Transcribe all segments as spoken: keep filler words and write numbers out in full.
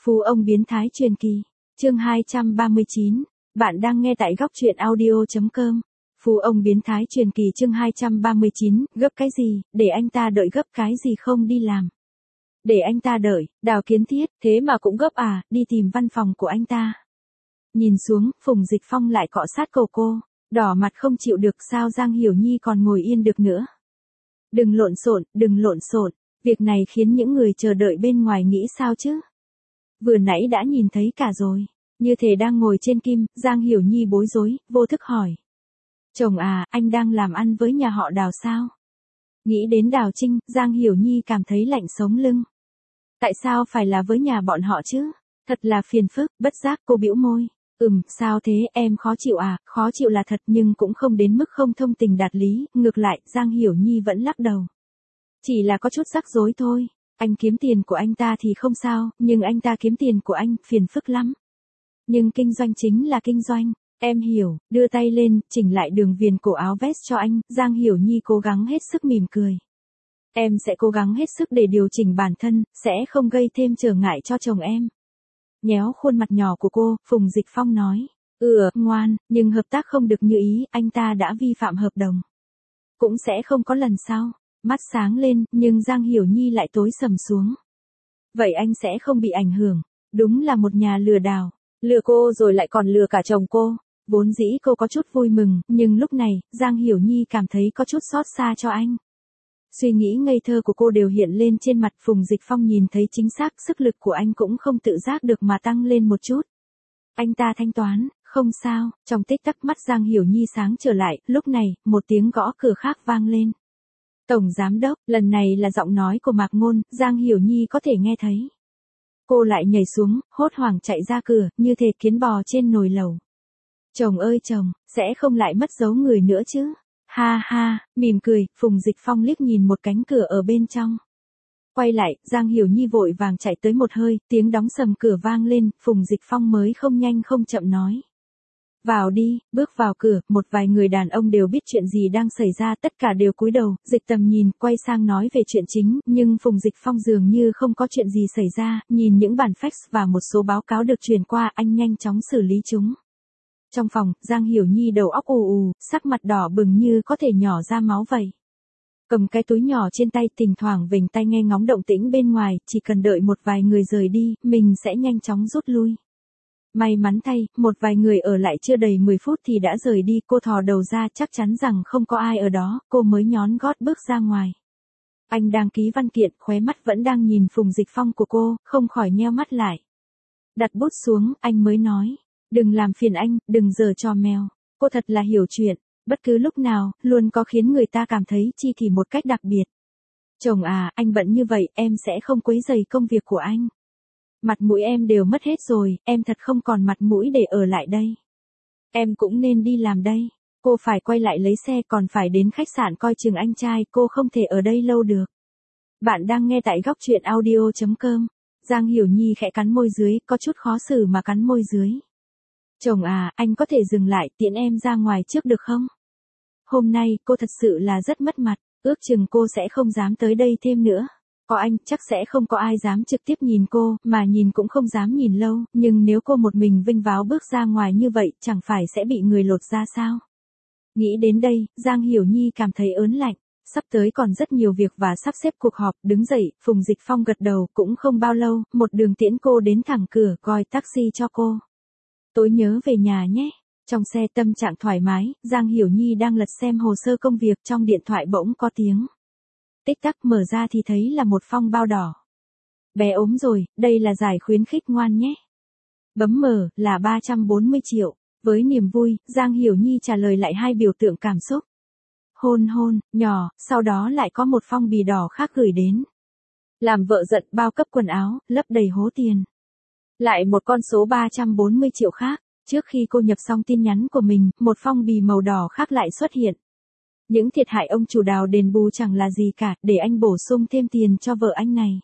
Phú ông biến thái truyền kỳ, chương hai trăm ba mươi chín, bạn đang nghe tại góc truyện audio chấm com. Phú ông biến thái truyền kỳ chương hai trăm ba mươi chín, gấp cái gì, để anh ta đợi gấp cái gì không đi làm. Để anh ta đợi, Đào Kiến Thiết, thế mà cũng gấp à, đi tìm văn phòng của anh ta. Nhìn xuống, Phùng Dịch Phong lại cọ sát cầu cô, đỏ mặt không chịu được sao Giang Hiểu Nhi còn ngồi yên được nữa. Đừng lộn xộn, đừng lộn xộn, việc này khiến những người chờ đợi bên ngoài nghĩ sao chứ. Vừa nãy đã nhìn thấy cả rồi, như thể đang ngồi trên kim, Giang Hiểu Nhi bối rối, vô thức hỏi. Chồng à, anh đang làm ăn với nhà họ Đào sao? Nghĩ đến Đào Trinh, Giang Hiểu Nhi cảm thấy lạnh sống lưng. Tại sao phải là với nhà bọn họ chứ? Thật là phiền phức, bất giác cô bĩu môi. Ừm, sao thế, em khó chịu à, khó chịu là thật nhưng cũng không đến mức không thông tình đạt lý, ngược lại, Giang Hiểu Nhi vẫn lắc đầu. Chỉ là có chút rắc rối thôi, anh kiếm tiền của anh ta thì không sao, nhưng anh ta kiếm tiền của anh, phiền phức lắm. Nhưng kinh doanh chính là kinh doanh, em hiểu, đưa tay lên, chỉnh lại đường viền cổ áo vest cho anh, Giang Hiểu Nhi cố gắng hết sức mỉm cười. Em sẽ cố gắng hết sức để điều chỉnh bản thân, sẽ không gây thêm trở ngại cho chồng em. Nhéo khuôn mặt nhỏ của cô, Phùng Dịch Phong nói. Ừ, ngoan, nhưng hợp tác không được như ý, anh ta đã vi phạm hợp đồng. Cũng sẽ không có lần sau. Mắt sáng lên, nhưng Giang Hiểu Nhi lại tối sầm xuống. Vậy anh sẽ không bị ảnh hưởng. Đúng là một nhà lừa đảo. Lừa cô rồi lại còn lừa cả chồng cô. Vốn dĩ cô có chút vui mừng, nhưng lúc này, Giang Hiểu Nhi cảm thấy có chút xót xa cho anh. Suy nghĩ ngây thơ của cô đều hiện lên trên mặt. Phùng Dịch Phong nhìn thấy chính xác, sức lực của anh cũng không tự giác được mà tăng lên một chút. Anh ta thanh toán, không sao, trong tích tắc mắt Giang Hiểu Nhi sáng trở lại, lúc này, một tiếng gõ cửa khác vang lên. Tổng Giám Đốc, lần này là giọng nói của Mạc Ngôn, Giang Hiểu Nhi có thể nghe thấy. Cô lại nhảy xuống, hốt hoảng chạy ra cửa, như thể kiến bò trên nồi lẩu. Chồng ơi chồng, sẽ không lại mất dấu người nữa chứ? Ha ha, mỉm cười, Phùng Dịch Phong liếc nhìn một cánh cửa ở bên trong. Quay lại, Giang Hiểu Nhi vội vàng chạy tới một hơi, tiếng đóng sầm cửa vang lên, Phùng Dịch Phong mới không nhanh không chậm nói. Vào đi, bước vào cửa, một vài người đàn ông đều biết chuyện gì đang xảy ra, tất cả đều cúi đầu, dịch tầm nhìn, quay sang nói về chuyện chính, nhưng Phùng Dịch Phong dường như không có chuyện gì xảy ra, nhìn những bản fax và một số báo cáo được truyền qua, anh nhanh chóng xử lý chúng. Trong phòng, Giang Hiểu Nhi đầu óc ù ù, sắc mặt đỏ bừng như có thể nhỏ ra máu vậy. Cầm cái túi nhỏ trên tay, thỉnh thoảng vểnh tay nghe ngóng động tĩnh bên ngoài, chỉ cần đợi một vài người rời đi, mình sẽ nhanh chóng rút lui. May mắn thay, một vài người ở lại chưa đầy mười phút thì đã rời đi, cô thò đầu ra chắc chắn rằng không có ai ở đó, cô mới nhón gót bước ra ngoài. Anh đang ký văn kiện, khóe mắt vẫn đang nhìn Phùng Dịch Phong của cô, không khỏi nheo mắt lại. Đặt bút xuống, anh mới nói, đừng làm phiền anh, đừng giở trò mèo, cô thật là hiểu chuyện, bất cứ lúc nào, luôn có khiến người ta cảm thấy chi kỷ một cách đặc biệt. Chồng à, anh bận như vậy, em sẽ không quấy rầy công việc của anh. Mặt mũi em đều mất hết rồi, em thật không còn mặt mũi để ở lại đây. Em cũng nên đi làm đây. Cô phải quay lại lấy xe, còn phải đến khách sạn coi chừng anh trai, cô không thể ở đây lâu được. Bạn đang nghe tại góc truyện audio chấm com. Giang Hiểu Nhi khẽ cắn môi dưới, có chút khó xử mà cắn môi dưới. Chồng à, anh có thể dừng lại, tiễn em ra ngoài trước được không? Hôm nay, cô thật sự là rất mất mặt, ước chừng cô sẽ không dám tới đây thêm nữa. Có anh, chắc sẽ không có ai dám trực tiếp nhìn cô, mà nhìn cũng không dám nhìn lâu, nhưng nếu cô một mình vinh váo bước ra ngoài như vậy, chẳng phải sẽ bị người lột ra sao? Nghĩ đến đây, Giang Hiểu Nhi cảm thấy ớn lạnh, sắp tới còn rất nhiều việc và sắp xếp cuộc họp, đứng dậy, Phùng Dịch Phong gật đầu, cũng không bao lâu, một đường tiễn cô đến thẳng cửa, gọi taxi cho cô. Tối nhớ về nhà nhé. Trong xe tâm trạng thoải mái, Giang Hiểu Nhi đang lật xem hồ sơ công việc, trong điện thoại bỗng có tiếng. Tích tắc mở ra thì thấy là một phong bao đỏ. Bé ốm rồi, đây là giải khuyến khích ngoan nhé. Bấm mở, là ba trăm bốn mươi triệu. Với niềm vui, Giang Hiểu Nhi trả lời lại hai biểu tượng cảm xúc. Hôn hôn, nhỏ, sau đó lại có một phong bì đỏ khác gửi đến. Làm vợ giận, bao cấp quần áo, lấp đầy hố tiền. Lại một con số ba trăm bốn mươi triệu khác. Trước khi cô nhập xong tin nhắn của mình, một phong bì màu đỏ khác lại xuất hiện. Những thiệt hại ông chủ Đào đền bù chẳng là gì cả, để anh bổ sung thêm tiền cho vợ anh này.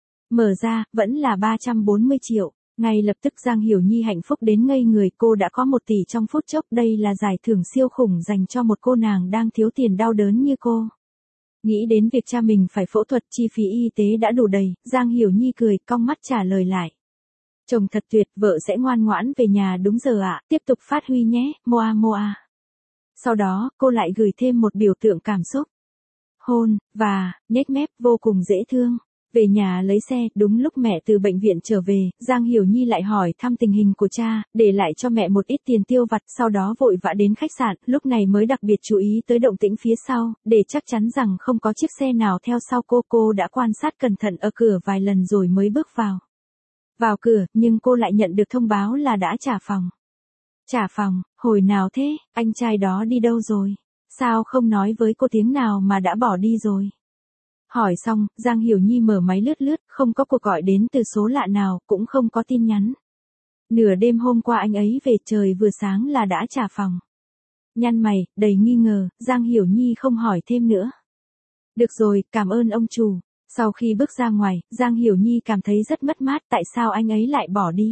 Mở ra, vẫn là ba trăm bốn mươi triệu. Ngay lập tức Giang Hiểu Nhi hạnh phúc đến ngây người, cô đã có một tỷ trong phút chốc, đây là giải thưởng siêu khủng dành cho một cô nàng đang thiếu tiền đau đớn như cô. Nghĩ đến việc cha mình phải phẫu thuật, chi phí y tế đã đủ đầy, Giang Hiểu Nhi cười, cong mắt trả lời lại. Chồng thật tuyệt, vợ sẽ ngoan ngoãn về nhà đúng giờ ạ, tiếp tục phát huy nhé, moa moa. Sau đó, cô lại gửi thêm một biểu tượng cảm xúc. Hôn, và, nhếch mép vô cùng dễ thương. Về nhà lấy xe, đúng lúc mẹ từ bệnh viện trở về, Giang Hiểu Nhi lại hỏi thăm tình hình của cha, để lại cho mẹ một ít tiền tiêu vặt, sau đó vội vã đến khách sạn, lúc này mới đặc biệt chú ý tới động tĩnh phía sau, để chắc chắn rằng không có chiếc xe nào theo sau cô. Cô đã quan sát cẩn thận ở cửa vài lần rồi mới bước vào. Vào cửa, nhưng cô lại nhận được thông báo là đã trả phòng. Trả phòng, hồi nào thế, anh trai đó đi đâu rồi? Sao không nói với cô tiếng nào mà đã bỏ đi rồi? Hỏi xong, Giang Hiểu Nhi mở máy lướt lướt, không có cuộc gọi đến từ số lạ nào, cũng không có tin nhắn. Nửa đêm hôm qua anh ấy về, trời vừa sáng là đã trả phòng. Nhăn mày, đầy nghi ngờ, Giang Hiểu Nhi không hỏi thêm nữa. Được rồi, cảm ơn ông chủ. Sau khi bước ra ngoài, Giang Hiểu Nhi cảm thấy rất mất mát, tại sao anh ấy lại bỏ đi?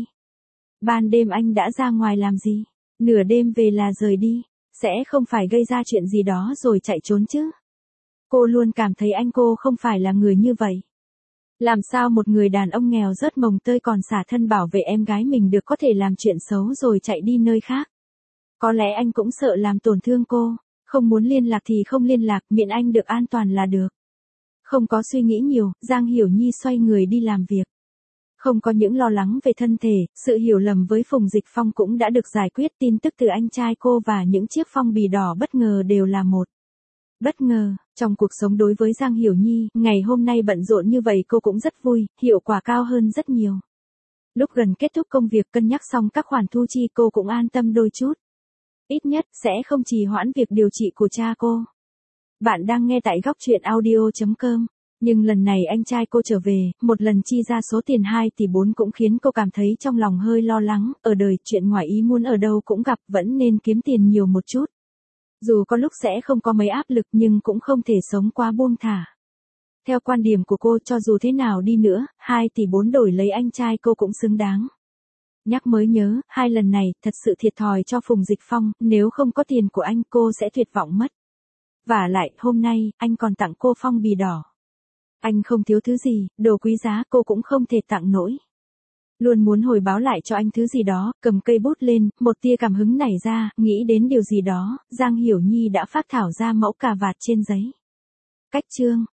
Ban đêm anh đã ra ngoài làm gì? Nửa đêm về là rời đi, sẽ không phải gây ra chuyện gì đó rồi chạy trốn chứ? Cô luôn cảm thấy anh cô không phải là người như vậy. Làm sao một người đàn ông nghèo rớt mồng tơi còn xả thân bảo vệ em gái mình được có thể làm chuyện xấu rồi chạy đi nơi khác? Có lẽ anh cũng sợ làm tổn thương cô, không muốn liên lạc thì không liên lạc, miễn anh được an toàn là được. Không có suy nghĩ nhiều, Giang Hiểu Nhi xoay người đi làm việc. Không có những lo lắng về thân thể, sự hiểu lầm với Phùng Dịch Phong cũng đã được giải quyết, tin tức từ anh trai cô và những chiếc phong bì đỏ bất ngờ đều là một bất ngờ. Trong cuộc sống đối với Giang Hiểu Nhi, ngày hôm nay bận rộn như vậy cô cũng rất vui, hiệu quả cao hơn rất nhiều. Lúc gần kết thúc công việc cân nhắc xong các khoản thu chi cô cũng an tâm đôi chút. Ít nhất sẽ không trì hoãn việc điều trị của cha cô. Bạn đang nghe tại góc truyện audio chấm com. Nhưng lần này anh trai cô trở về, một lần chi ra số tiền hai tỷ bốn cũng khiến cô cảm thấy trong lòng hơi lo lắng, ở đời chuyện ngoài ý muốn ở đâu cũng gặp, vẫn nên kiếm tiền nhiều một chút. Dù có lúc sẽ không có mấy áp lực nhưng cũng không thể sống quá buông thả. Theo quan điểm của cô, cho dù thế nào đi nữa, hai tỷ bốn đổi lấy anh trai cô cũng xứng đáng. Nhắc mới nhớ, hai lần này thật sự thiệt thòi cho Phùng Dịch Phong, nếu không có tiền của anh cô sẽ tuyệt vọng mất. Vả lại, hôm nay, anh còn tặng cô phong bì đỏ. Anh không thiếu thứ gì, đồ quý giá cô cũng không thể tặng nổi. Luôn muốn hồi báo lại cho anh thứ gì đó, cầm cây bút lên, một tia cảm hứng nảy ra, nghĩ đến điều gì đó, Giang Hiểu Nhi đã phác thảo ra mẫu cà vạt trên giấy. Cách chương